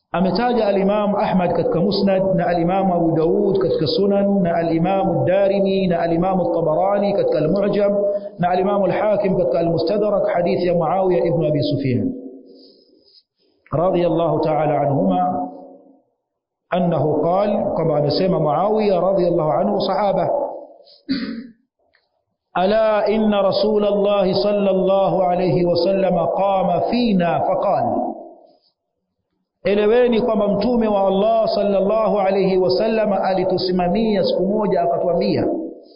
ametaja al-Imam Ahmad katika Musnad na al-Imam Abu Daud katika Sunan na al-Imam ad-Darimi na al-Imam at-Tabarani katika al-Mu'jam na al-Imam al-Hakim katika al-Mustadrak hadithi ya Muawiya ibn Abi Sufyan radiyallahu ta'ala anhuma annahu qala, kama anasema Muawiya radiyallahu anhu sahaba, ala inna Rasulullah sallallahu alayhi wasallam qama fina faqala, eleweni kwamba mtume wa Allah sallallahu alayhi wasallam alitusimamia siku moja akatuambia,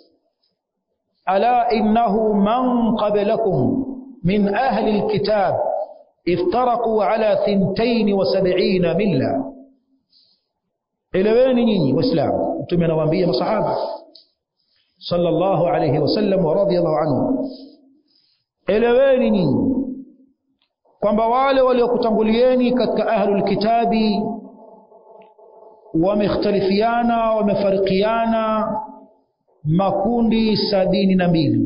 ala innahu man qablakum min ahli alkitab iftaraqu ala 72 milla. Eleweni nyinyi waislamu, mtume anawaambia masahaba sallallahu alayhi wasallam wa radiyallahu anhu, eleweni nyinyi kwamba wale waliokutangulieni katika ahlul kitabi wamekhtalifiana, wamefarikiana makundi 72.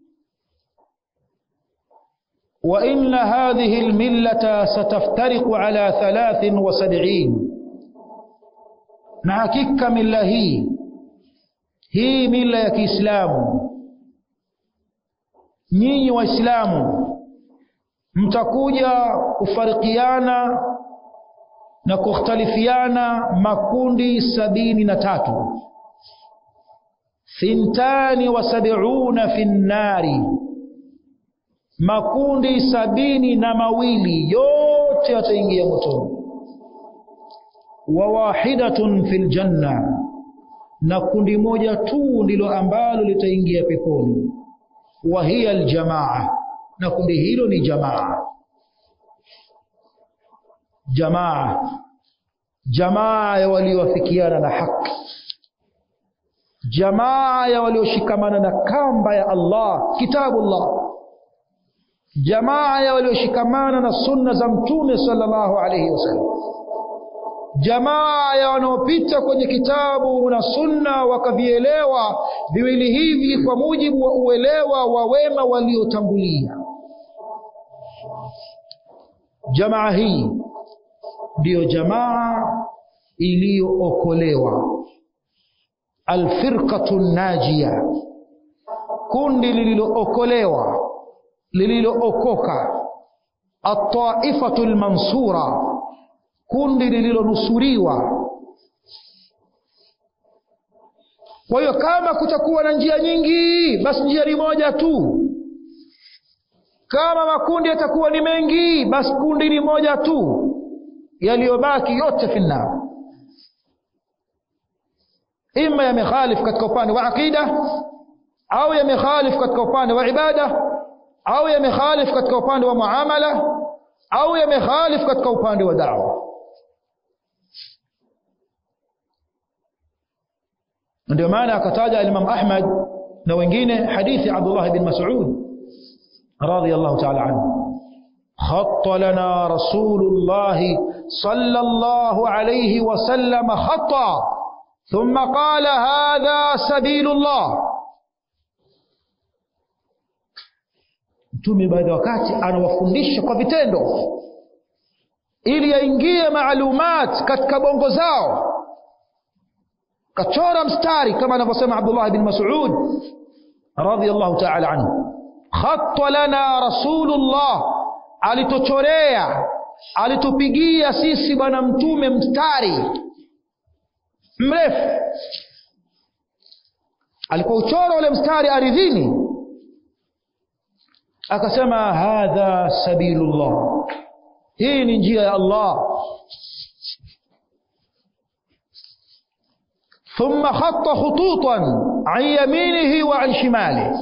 wa inna hadhihi almillata sataftariqu ala 73, na hakika mila hii mila ya Kiislamu, nyinyi waislamu mtakuja kufarikiana na kukhtalifiana makundi 73. 72 fi nnari, makundi 72 yote yataingia motoni. Wa wahidatun fil janna, na kundi moja tu ndilo ambalo litaingia peponi. Wa hiya aljamaa, na kundi hilo ni jamaa. Jamaa ya waliowafikiana na haki, jamaa ya walioshikamana na kamba ya Allah, kitabullah, jamaa ya walioshikamana na sunna za mtume sallallahu alayhi wasallam, jamaa ya wanaopita kwenye kitabu na sunna wakavielewa viwili hivi kwa mujibu wa uelewa wa wema waliotangulia. Jamaa hii ndio jamaa iliyookolewa, alfirqatu najia, kundi lililookolewa, lililookoka, at-taifatu al-mansura, kundi lililonusuriwa. Kwa hiyo kama kutakuwa na njia nyingi, basi njia ni moja tu. Kama makundi yatakuwa ni mengi, basi kundi ni moja tu, yaliyobaki yote finna. Ima yamekhalif katika upande wa aqida, au yamekhalif katika upande wa ibada, au yamekhalif katika upande wa muamala, au yamekhalif katika upande wa da'wa. Ndio maana akataja al-Imam Ahmad na wengine hadithi Abdullah ibn Mas'ud radiyallahu ta'ala anhu, khatta lana Rasulullah sallallahu alayhi wa sallam khatta thumma qala hadha sabilullah. Mtume baadhi wakati anawafundisha kwa vitendo ili yaingie maalumat katika bongo zao. Kachora mstari kama anavyosema Abdullah ibn Mas'ud radiyallahu ta'ala anhu, khatta lana Rasulullah, alituchorea, alitupigia sisi bwana mtume mstari mrefu. Alipouchora ule mstari ardhini akasema hadha sabilullah, hii ni njia ya Allah. ثم خط خطوطا عن يمينه وعن شماله,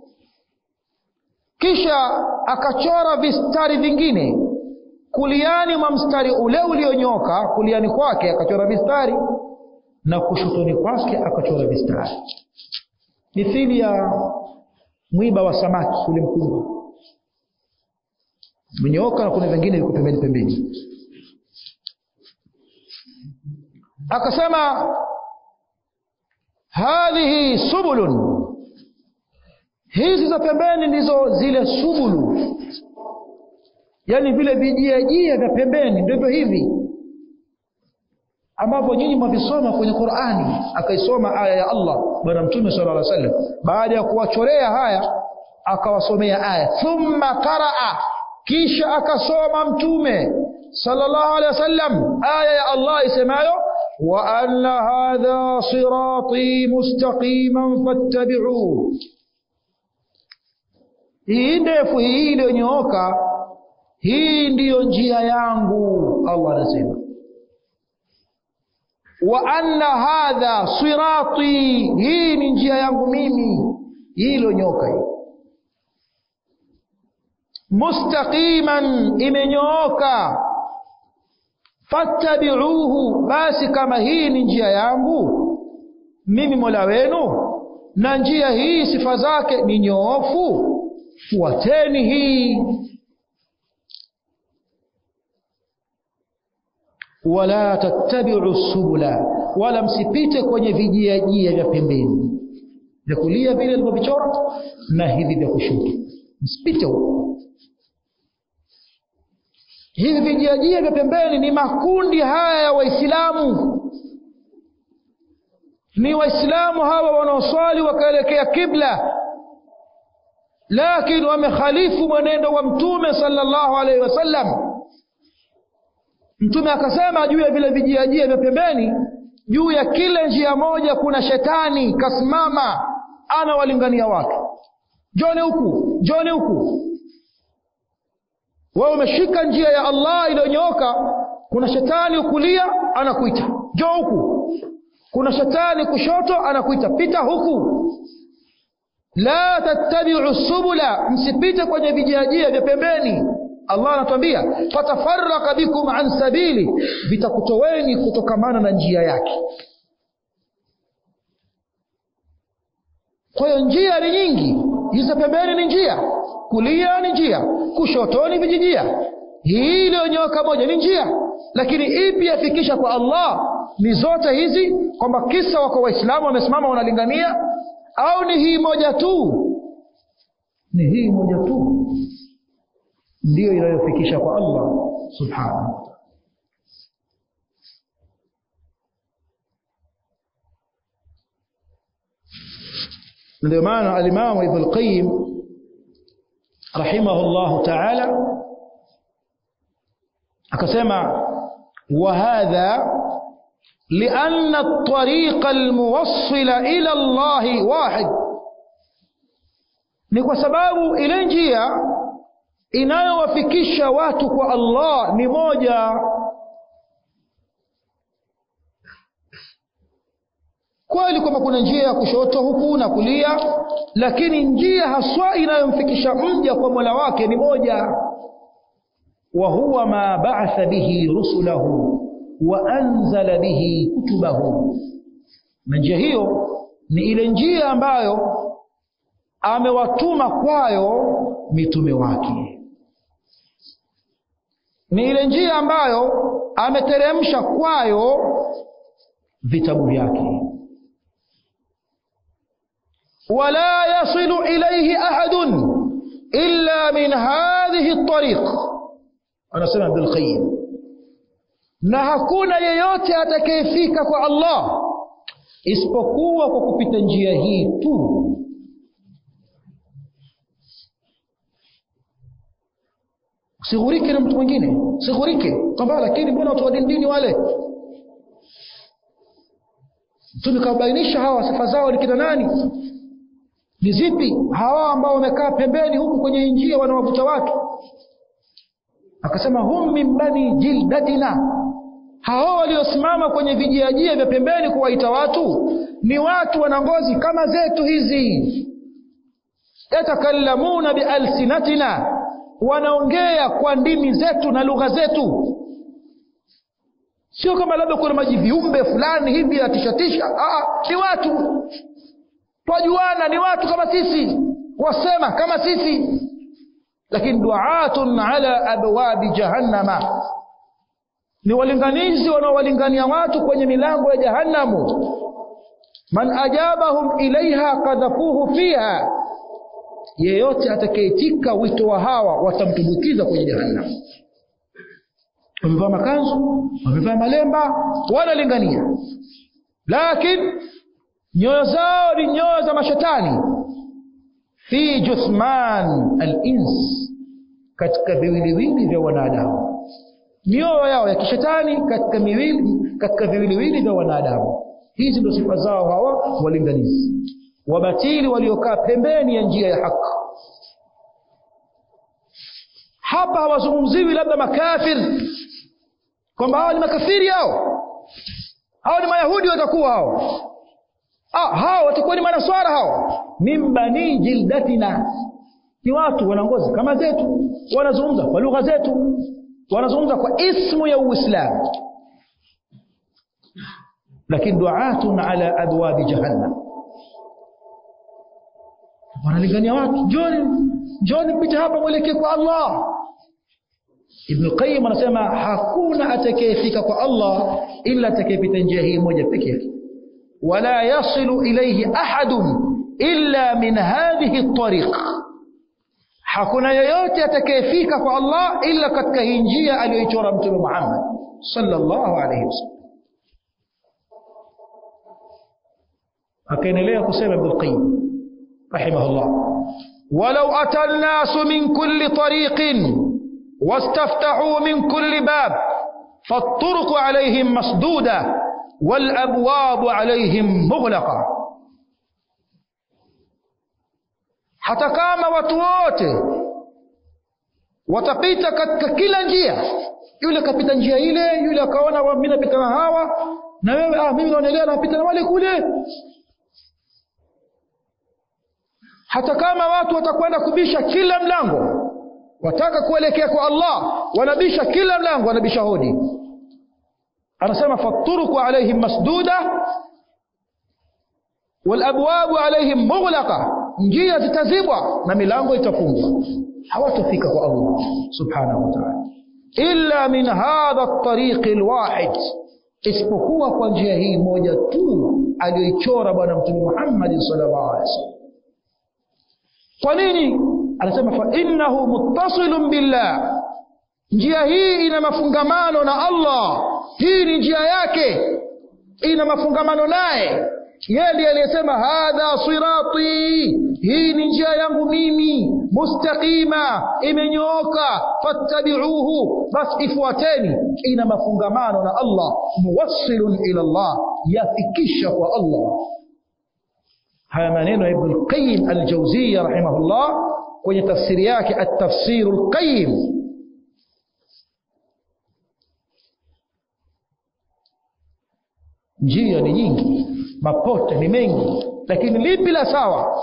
kisha akachora vistari vingine kuliani mwa mstari ule ulionyoka, kuliani kwake akachora vistari na kushotoni kwake akachora vistari, mithili ya mwiba wa samaki ule mkubwa mnyoka, na kuna vingine viko pembeni pembeni. Akasema hadhihi subulun, hizi za pembeni ndizo zile subulu, yani vile vijiajia vya pembeni ndivyo hivi. ambapo nyinyi mwavisoma kwenye Qur'ani. Akaisoma aya ya Allah bwana mtume sallallahu alaihi wasallam, baada ya kuwachorea haya akawasomea aya. Thumma qaraa, kisha akasoma mtume sallallahu alaihi wasallam aya ya Allah isemayo wa anna hadha sirati mustaqiman fattabi'uhu. Hii ndefu, hii iliyonyooka, hii ndiyo njia yangu. Allah anasema wa anna hadha sirati, hii ni njia yangu mimi, hii iliyonyooka, hii mustaqiman, imenyooka, fattabi'uhu, basi kama hii ni njia yangu mimi Mola wenu na njia hii sifa zake ni nyoofu, fuateni hii. Wala tattabi'u subula, wala msipite kwenye vijiajia vya pembeni vya kulia vile alivyovichora na hivi vya kushoto, msipite huko. Hivi vijiajia vya pembeni ni makundi haya ya Waislamu, ni Waislamu hawa wanaoswali wakaelekea kibla, lakini wamekhalifu mwenendo wa mtume sallallahu alaihi wasallam. Mtume akasema juu ya vile vijiajia vya pembeni, juu ya kila njia moja kuna shetani kasimama anawalingania watu, njoni huku, njoni huku. Wewe umeshika njia ya Allah iliyonyooka, kuna shetani kulia anakuita njoo huku, kuna shetani kushoto anakuita pita huku. La tattabi'u subula, msipite kwenye vijiajia vya pembeni. Allah anatuambia fatafarraqa bikum an sabili, vitakutoweni kutokamana na njia yake. Kwa hiyo njia ni nyingi, hizo pembeni ni njia, kulia ni njia, kushoto ni vijijia. Hii iliyonyooka moja ni njia, lakini ipi yafikisha kwa Allah? Ni zote hizi, kwamba kisa wako Waislamu wamesimama wanalingania, au ni hii moja tu? Ni hii moja tu ndiyo inayofikisha kwa Allah subhanahu wa ta'ala. Ndio maana al-Imam Ibn al-Qayyim rahimahullah ta'ala akasema wa hadha lianna at-tariqa al-muwassila ila Allah wahid, ni kwa sababu ile njia inayowafikisha watu kwa Allah ni moja. Kweli kwamba kuna njia ya kushoto huku na kulia, lakini njia haswa inayomfikisha mja kwa Mola wake ni moja. Wa huwa ma ba'atha bihi rusulahu wa anzala bihi kutubahu, na njia hiyo ni ile njia ambayo amewatuma kwayo mitume wake, ni ile njia ambayo ameteremsha kwayo vitabu vyake. Wala yasilu ilayhi ahadun illa min hadhihi at-tariq, anasema Ibn al-Qayyim, na hakuna yeyote atakayefika kwa Allah isipokuwa kwa kupita njia hii tu. Usighurike na mtu mwingine, usighurike kwamba lakini mbona watu wa dini wale, tulikabainisha hawa sifa zao ni kina nani, ni zipi hawa ambao wamekaa pembeni huku kwenye njia wanawavuta watu. Akasema hum min bani jildatina, hao waliosimama kwenye vijiajia vya pembeni kuwaita watu ni watu wana ngozi kama zetu hizi. Yatakallamuna bialsinatina, wanaongea kwa ndimi zetu na lugha zetu, sio kama labda kuna majiviumbe fulani hivi atishatisha. Ni watu twajuana, ni watu kama sisi, wasema kama sisi, lakini du'atun ala abwabi jahannama, ni walinganizi wanaowalingania watu kwenye milango ya jahannamu. Man ajabahum ilaiha qadhafuhu fiha, yeyote atakayeitika wito wa hawa watamtumbukiza kwenye jahannam. wamevaa makanzu, wamevaa malemba, wanalingania, lakini nyoyo zao ni nyoyo za mashetani. Fi juthman al-ins, katika viwiliwili vya wanadamu. Mioyo yao ya kishetani katika viwiliwili vya wanadamu. Hizi ndio sifa zao hawa walinganizi wabatili waliokaa pembeni ya njia ya haki. Hapa hawazungumziwi labda makafir, kwamba hao ni makafiri, hao ni mayahudi watakuwa hao watakuwa ni manaswara, hao mimbani jildatina, ni watu wanangozi kama zetu, wanazungumza kwa lugha zetu, wanazungumza kwa ismu ya Uislamu, lakini du'atun ala abwab jahannam. Wanalingania watu, njoni mpite hapa mwelekee kwa Allah. Ibn Qayyim anasema hakuna atakayefika kwa Allah illa atakayepita njia hii moja pekee yake. Wala yasilu ilayhi ahadun illa min hadhihi at-tariq. Hakuna yeyote atakayefika kwa Allah illa katika hii njia aliyoichora Mtume Muhammad sallallahu alayhi wasallam. Akaendelea kusema Ibn Qayyim rahimahullah, walau ata an-nasu min kulli tariqin واستفتحوا من كل باب فالطرق عليهم مسدودة والأبواب عليهم مغلقة. hata kama watu wote watapita katika kila njia, yule kapita njia ile, yule akaona mimi napita na hawa, na wewe mimi naonelea napita na wale kule. Hata kama watu watakwenda kubisha kila mlango, wataka kuelekea kwa Allah, wanabisha kila mlango, wanabisha hodi. Anasema faturuku alaihim masduda wal abwabu alaihim mughlaqa, njia zitazibwa na milango itafungwa, hawatafika kwa Allah subhanahu wa ta'ala illa min hadha at-tariq al-wahid, isipokuwa kwa njia hii moja tu aliyoichora bwana Mtume Muhammad sallallahu alaihi wasallam. Kwa nini? Anasema fa innahu muttasilun billah, njia hii ina mafungamano na Allah. Hii ni njia yake, ina mafungamano naye. Yeye ndiye aliyesema hadha sirati, hii ni njia yangu mimi, mustaqima, imenyooka, fattabi'uhu, bas ifuateni. Ina mafungamano na Allah, muwassilun ila Allah, yafikisha kwa Allah. Haya maneno ya Ibn Qayyim al-Jawziyya rahimahullah kwenye tafsiri yake at-Tafsir al-Qayyim. Njia ni nyingi, mapote ni mengi, lakini lipi la sawa?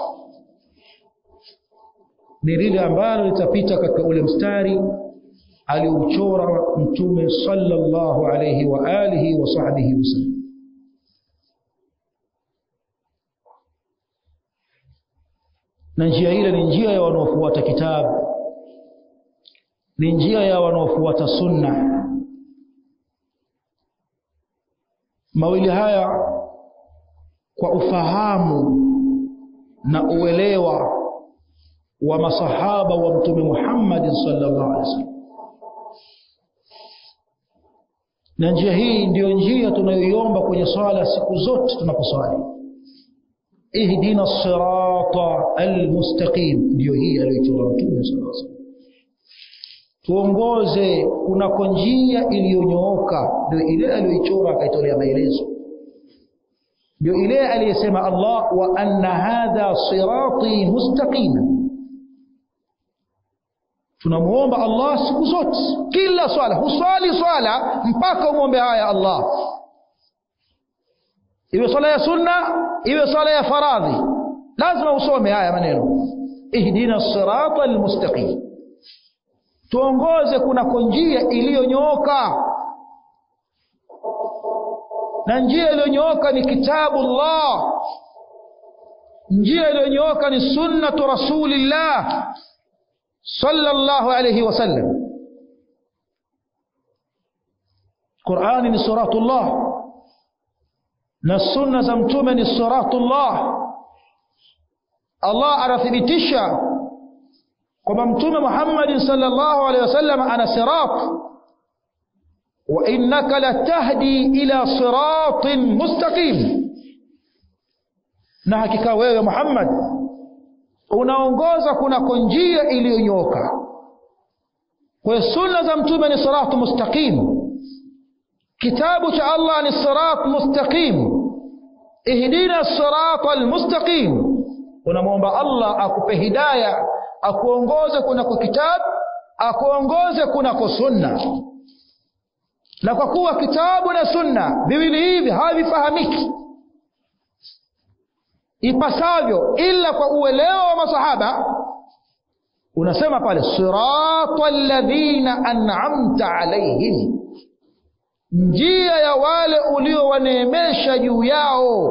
Ni lile ambalo litapita katika ule mstari aliouchora Mtume sallallahu alayhi wa alihi wa sahbihi wasallam. Na njia ile ni njia ya wanaofuata kitabu, ni njia ya wanaofuata sunna. Mawili haya kwa ufahamu na uelewa wa masahaba wa Mtume Muhammad sallallahu alaihi wasallam. Na njia hii ndiyo njia tunayoiomba kwenye swala siku zote tunaposwali. Ihdina as-sirata al-mustaqim, ndiyo hii aliyochora Mtume sallallahu alaihi wasallam. Tuongoze kunako njia iliyonyooka, ndio ile aliyochora akaitolea maelezo. Ndio ile aliyesema Allah, wa anna hadha sirati mustaqima. Tunamuomba Allah siku zote, kila swala, huswali swala mpaka umuombe haya Allah. Iwe swala ya sunna, iwe swala ya faradhi, lazima usome haya maneno, ihdina as-sirata al-mustaqim. Tuongoze kunako njia iliyonyooka, na njia iliyonyooka ni kitabullah, njia iliyonyooka ni sunnatu rasulillah sallallahu alayhi wasallam. Qur'ani ni siratullah, na sunna za mtume ni siratullah. Allah anathibitisha kwamba Mtume Muhammad sallallahu alayhi wasallam ana sirat, wa innaka latahdi ila siratin mustaqim, na hakika wewe Muhammad unaongoza kunako njia iliyonyooka. Kwa sunna za mtume ni siratu mustaqim, kitabu cha Allah ni sirat mustaqim. Ihdina siratal mustaqim, unamuomba Allah akupe hidayah, akuongoze kunako kitabu, akuongoze kunako sunna. Na kwa kuwa kitabu na sunna viwili hivi havifahamiki ipasavyo ila kwa uelewa wa masahaba, unasema pale siratal ladhina an'amta alayhim, njia ya wale uliowaneemesha juu yao.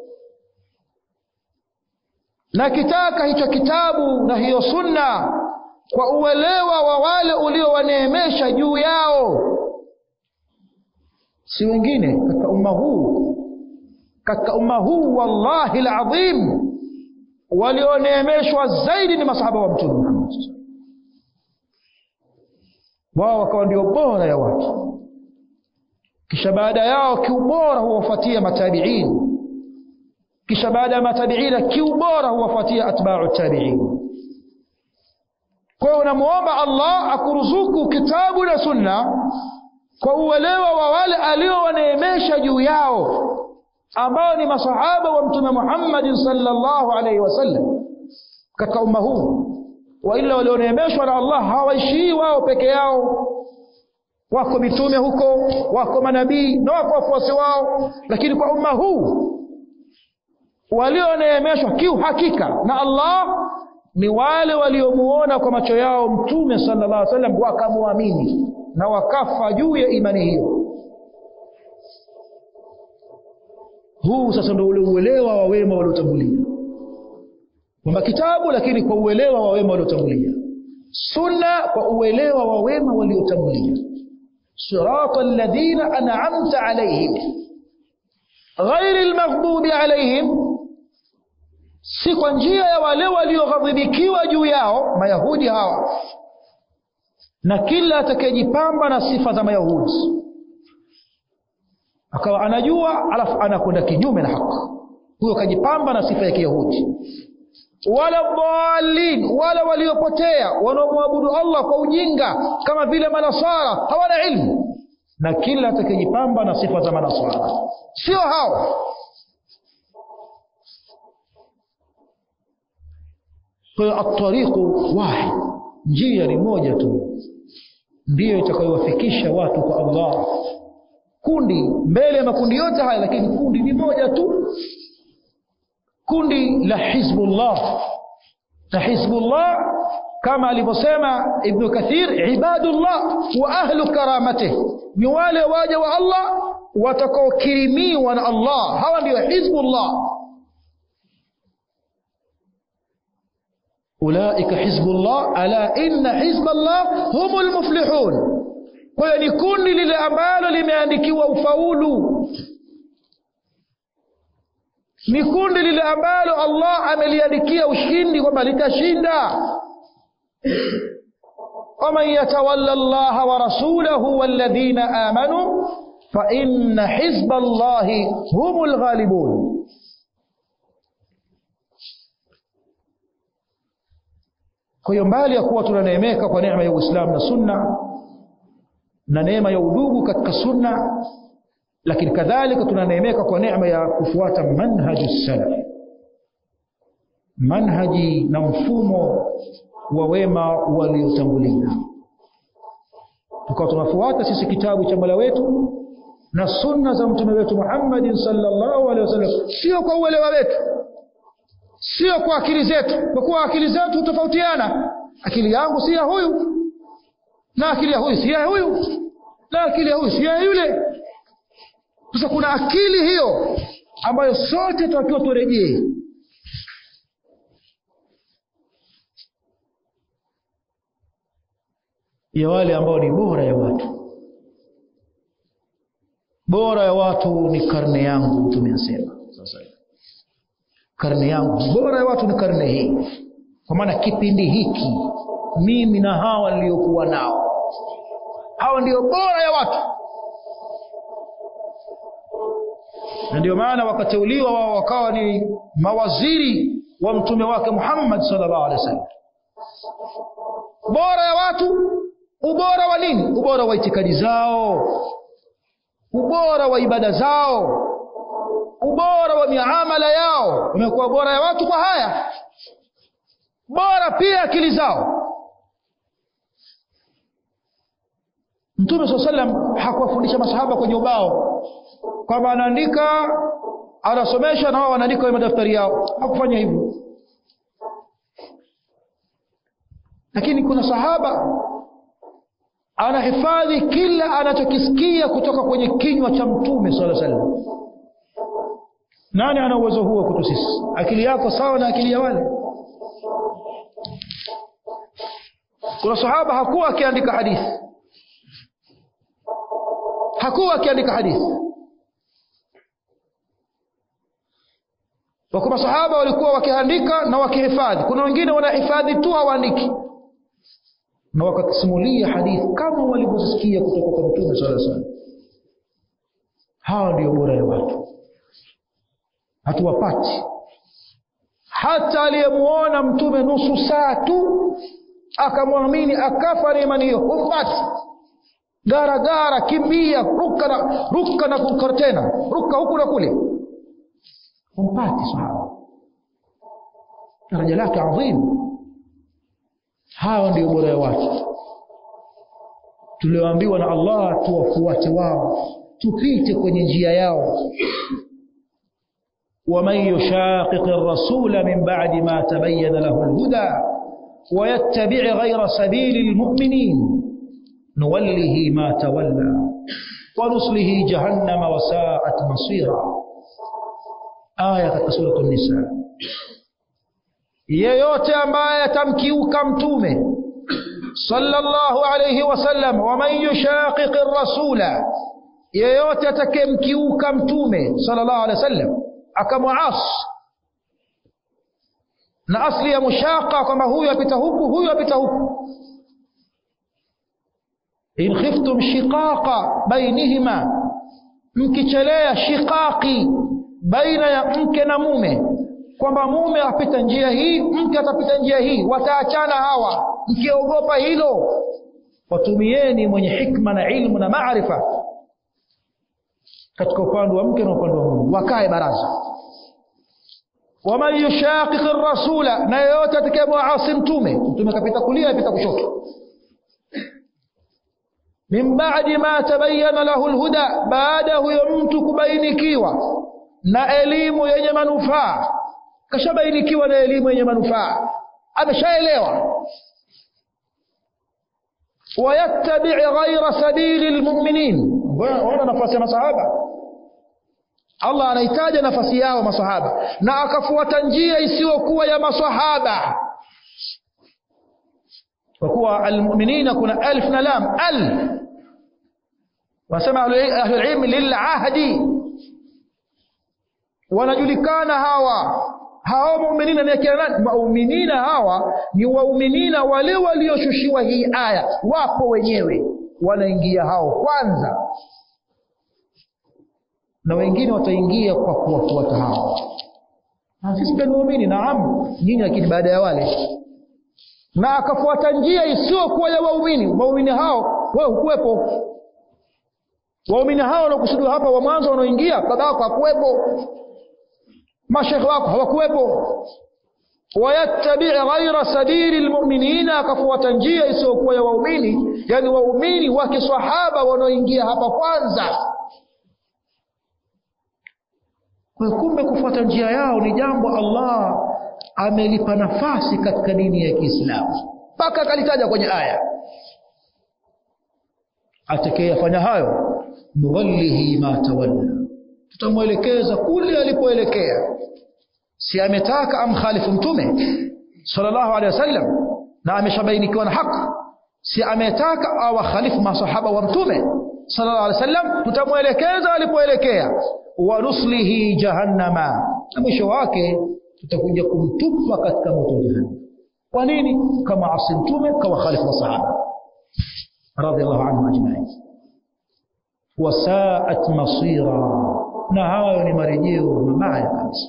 Na kitaka hicho kitabu na hiyo sunna kwa uelewa wa wale uliowaneemesha juu yao, si wengine katika umma huu wallahi alazim walioneemeshwa zaidi ni masahaba wa Mtume Muhammad. Wao wakawa ndio bora ya watu, kisha baada yao kiubora huwafuatia matabi'in, kisha baada ya matabi'in kiubora huwafuatia atba'u tabi'in. Kwa hiyo unamuomba Allah akuruzuku kitabu na sunna kwa uelewa wa wale aliowaneemesha juu yao, ambao ni masahaba wa Mtume Muhammad sallallahu alaihi wasallam katika umma huu. Wa ila walioneemeshwa na Allah hawaishii wao peke yao, wako mitume huko, wako manabii na wako wafuasi wao, lakini kwa umma huu walioneemeshwa kiuhakika na Allah ni wale waliomuona kwa macho yao Mtume sallallahu alaihi wasallam wakamuamini na wakafa juu ya imani hiyo. Huu sasa ndio ule uelewa wa wema waliotangulia, kwamba kitabu lakini kwa uelewa wa wema waliotangulia, sunna kwa uelewa wa wema waliotangulia. siratal ladhina an'amta alayhim ghairil maghdubi alayhim, si kwa njia ya wale walioghadhibikiwa juu yao, Mayahudi hawa. Na kila atakayejipamba na sifa za Mayahudi akawa anajua alafu anakwenda kinyume na haki, huyo kajipamba na sifa ya Kiyahudi. Wala dhalin, wala waliopotea wanaomwabudu Allah kwa ujinga kama vile manasara, hawana ilmu. Na kila atakayejipamba na sifa za manasara, sio hao. Kwa at-tariqu wahid, njia ni moja tu ndiyo itakayowafikisha watu kwa Allah. Kundi mbele ya makundi yote haya, lakini kundi ni moja tu, kundi la Hizbullah. Na Hizbullah kama alivyosema Ibn Kathir, ibadullah wa ahlu karamatih, ni wale waja wa Allah watakaokirimiwa na Allah, hawa ndio Hizbullah. Ulaika Hizbullah ala inna Hizballah humul muflihun. Kwa hiyo ni kundi lile ambalo limeandikiwa ufaulu, ni kundi lile ambalo Allah ameliandikia ushindi kwamba litashinda. waman yatawalla Allaha wa rasulahu walladhina amanu fa inna hizballahi humul ghalibun. Kwa hiyo mbali ya kuwa tunaneemeka kwa neema ya Uislamu na sunna na neema ya udugu katika sunna, lakini kadhalika tunaneemeka kwa neema ya kufuata manhajus salaf, manhaji na mfumo wa wema waliotangulia. Tukawa tunafuata sisi kitabu cha Mola wetu na sunna za mtume wetu Muhammad sallallahu alaihi wasallam, sio kwa uelewa wetu, sio kwa akili zetu, kwa kuwa akili zetu hutofautiana. Akili yangu si ya huyu, na akili ya huyu si ya huyu, na akili ya huyu si ya yule. Sasa kuna akili hiyo ambayo sote tunatakiwa turejee. Ya wale ambao ni bora ya watu. Bora ya watu ni karne yangu, tumesema sasa. Karne yangu, bora ya watu ni karne hii. Kwa maana kipindi hiki mimi na hawa niliokuwa nao, hawa ndio bora ya watu. ndio maana wakateuliwa wao wakawa ni mawaziri wa mtume wake Muhammad sallallahu alaihi wasallam. Bora ya watu, ubora wa nini? Ubora wa itikadi zao, ubora wa ibada zao, ubora wa miamala yao. Umekuwa bora ya watu kwa haya, bora pia akili zao. Mtume sallallahu alaihi wasallam hakuwafundisha masahaba kwenye ubao kama anaandika anasomesha na wao wanaandika kwenye madaftari yao. Hakufanya hivyo. Lakini kuna sahaba anahifadhi kila anachokisikia kutoka kwenye kinywa cha Mtume sallallahu alaihi wasallam. Nani ana uwezo huo kwetu sisi? Akili yako sawa na akili ya wale? Kuna sahaba hakuwa akiandika hadithi, hakuwa akiandika hadithi. Wako masahaba walikuwa wakiandika na wakihifadhi. Kuna wengine wanahifadhi tu hawaandiki, na wakasimulia hadithi kama walivyosikia kutoka kwa Mtume sallallahu alaihi wasallam. Hawa ndio bora ya watu. Hatuwapati. Hata aliyemuona Mtume nusu saa tu akamwamini akafa na imani hiyo, humpati. Gara kimbia, ruka na kuruka tena, ruka huku na kule, humpati sahaba. Daraja lake adhim. Hawa ndio bora ya watu tulioambiwa na Allah tuwafuate wao, tupite kwenye njia yao. ومن يشاقق الرسول من بعد ما تبين له الهدى ويتبع غير سبيل المؤمنين نوله ما تولى ونصله جهنم وساءت مصيرا. آية سورة النساء. yeyote ambaye atamkiuka mtume sallallahu alayhi wasallam, waman yushaqiqi rasula, yeyote atakayemkiuka mtume sallallahu alayhi wasallam akamuasi. Na asli ya mushaqa kwamba huyu apita huku, huyu apita huku. In khiftum shiqaqa bainihima, mkichelea shiqaqi baina ya mke na mume, kwamba mume apita njia hii, mke atapita njia hii, wataachana hawa. Mkiogopa hilo, watumieni mwenye hikma na ilmu na maarifa katika upande wa mke na upande wa mume, wakae baraza. Waman yushaqiqi rasula, na yeyote atakayemuasi mtume kapita kulia apita kushoto. Min ba'di ma tabayyana lahu alhuda, baada huyo mtu kubainikiwa na elimu yenye manufaa. Kashabainikiwa na elimu yenye manufaa, ameshaelewa. Wayattabi' ghayra sabili almu'minin. Wana nafasi ya masahaba. Allah anahitaji nafasi yao masahaba, na akafuata njia isiyokuwa ya masahaba. Kwa kuwa almu'minina kuna alif na lam, al wasema ahlul ilm lil ahdi, wanajulikana hawa mu'minina ni kina nani? Mu'minina hawa ni wauminina wale walioshushiwa hii aya, wapo wenyewe wanaingia hao kwanza, na wengine wataingia kwa kuwafuata hao. Na sisi pia muumini, naam nyinyi, lakini baada ya wale. Na akafuata njia isiyokuwa ya waumini. Waumini hao wewe hukuwepo. Waumini hao wanakusudiwa hapa wa mwanzo wanaoingia, baba wako hakuwepo, mashaikh wako hawakuwepo. Wayattabi' ghayra sabili almu'minina, akafuata njia isiyokuwa ya waumini, yani waumini wa kiswahaba wanaoingia hapa kwanza. Kwa kumbe kufuata njia yao ni jambo Allah amelipa nafasi katika dini ya Kiislamu, mpaka akalitaja kwenye aya. Atakayefanya hayo, nuwallihi ma tawalla, tutamuelekeza kule alipoelekea. Si ametaka amkhalifu mtume sallallahu alaihi wasallam na ameshabainikiwa na haki, si ametaka awakhalifu masahaba wa mtume sallallahu alaihi wasallam, tutamuelekeza alipoelekea. Wa nuslihi jahannama, na mwisho wake tutakuja kumtupa katika moto wa jahannam. Kwa nini? Kama asi mtume, kama khalifu masahaba radhiyallahu anhu ajma'in. Wasaat masira, na hayo ni marejeo mabaya kabisa.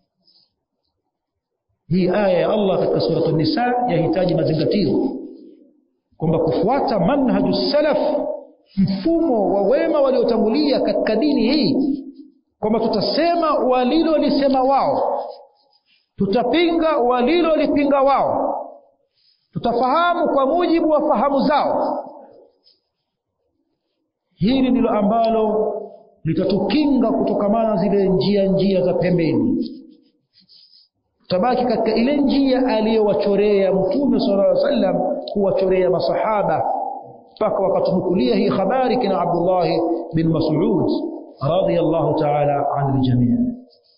Hii aya ya Allah katika sura an-Nisa yahitaji mazingatio kwamba kufuata manhaju salaf, mfumo wa wema waliotangulia katika dini hii, kwamba tutasema walilolisema wao, tutapinga walilolipinga wao, tutafahamu kwa mujibu wa fahamu zao. Hili ndilo ambalo litatukinga kutokamana zile njia za pembeni. Tutabaki katika ile njia aliyowachorea Mtume sallallahu alaihi wasallam, kuwachorea masahaba, mpaka wakatunukulia hii habari kina Abdullah bin Mas'ud radhiyallahu ta'ala anil jami'.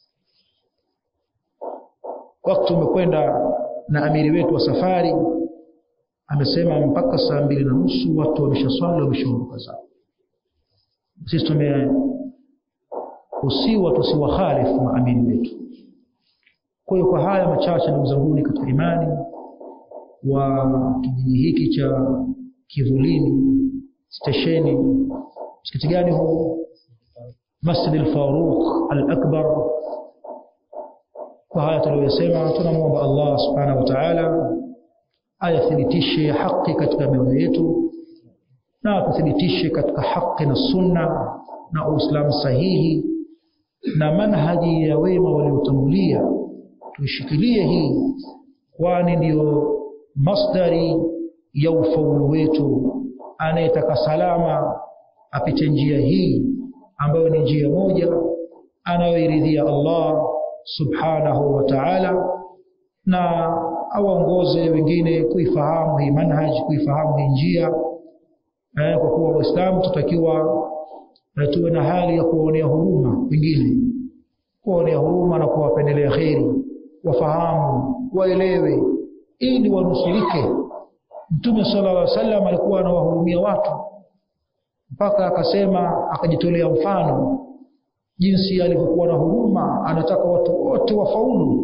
Wakati umekwenda na amiri wetu wa safari amesema mpaka saa 2:30 watu wameshaswali, wameshaondoka zao. Sisi tumehusiwa tusiwakhalifu maamiri wetu. Kwa hiyo kwa haya machache, ndugu zangu katika imani, wa kijiji hiki cha Kivulini stesheni, msikiti gani huu? Masjid al-Faruq al-Akbar. Kwa haya tuliyosema, tunamuomba Allah subhanahu wa ta'ala ayathibitishe haki katika mioyo yetu, na atuthibitishe katika haki na sunna na Uislamu sahihi na manhaji ya wema waliotangulia. Tuishikilie hii, kwani ndio masdari ya ufaulu wetu. Anayetaka salama apite njia hii ambayo ni njia moja anayoiridhia Allah subhanahu wa ta'ala, na awaongoze wengine kuifahamu hii manhaji, kuifahamu hii njia. Kwa kuwa Waislamu tutakiwa tuwe na hali ya kuonea huruma wengine, kuonea huruma na kuwapendelea kheri, wafahamu, waelewe, ili wanusurike. Mtume sallallahu alaihi wasallam alikuwa anawahurumia watu, mpaka akasema, akajitolea mfano jinsi alivyokuwa na huruma, anataka watu wote wafaulu.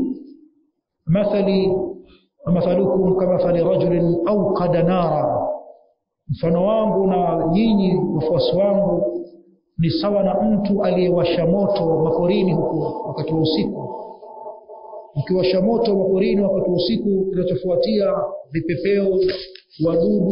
Mathalukum kamathali rajulin awqada nara, mfano wangu na nyinyi wafuasi wangu ni sawa na mtu aliyewasha moto maporini huko wakati wa usiku. Ukiwasha moto maporini wakati wa usiku, kinachofuatia vipepeo, wadudu,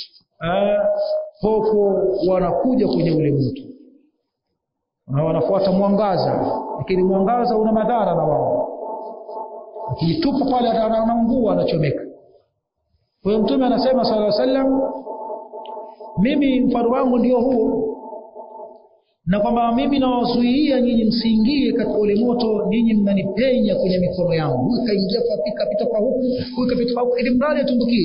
popo wanakuja kwenye ule moto na wanafuata mwangaza, lakini mwangaza una madhara na wao. Ukitupa pale anaungua, anachomeka. Kwa hiyo Mtume anasema sallallahu alaihi wasallam, mimi mfano wangu ndio huo, na kwamba mimi nawazuia nyinyi msiingie katika ule moto, nyinyi mnanipenya kwenye mikono yangu. Huyu kaingia kapita kwa huku, huyu kapita kwa huku, ili mradi atumbukie.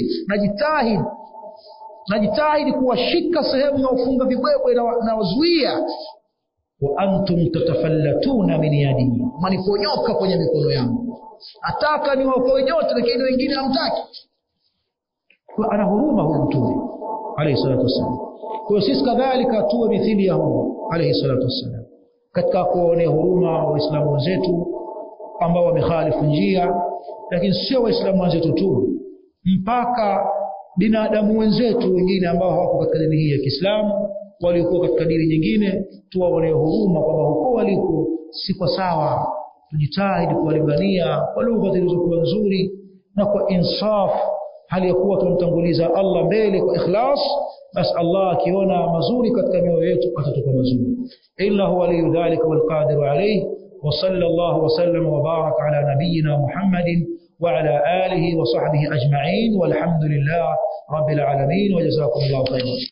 Najitahidi kuwashika sehemu na ufunga vibwebwe na wazuia. Wa antum tatafallatuna min yadi, maniponyoka kwenye mikono yangu. Ataka ni waokoe nyote, lakini wengine hamtaki. Kwa ana huruma huyu Mtume alayhi salatu wasallam. Kwa sisi kadhalika tuwe mithili ya huyu alayhi salatu wasallam katika kuonea huruma waislamu wenzetu ambao wamekhalifu njia, lakini sio waislamu wenzetu tu, mpaka binadamu wenzetu wengine ambao hawako katika dini hii ya Kiislamu, waliokuwa katika dini nyingine, tuwaonee huruma kwamba huko waliko si kwa sawa. Tujitahidi kuwalingania kwa lugha zilizokuwa nzuri na kwa insaf, hali ya kuwa tunamtanguliza Allah mbele kwa ikhlas. Bas Allah akiona mazuri katika mioyo yetu atatupa mazuri. Innahu waliyyu dhalika wal qadiru alayhi. Wa sallallahu wa sallam wa baraka ala nabiyyina Muhammadin wa ala alihi wa sahbihi ajma'in, walhamdulillah rabbil alamin, wa jazakumullahu khairan.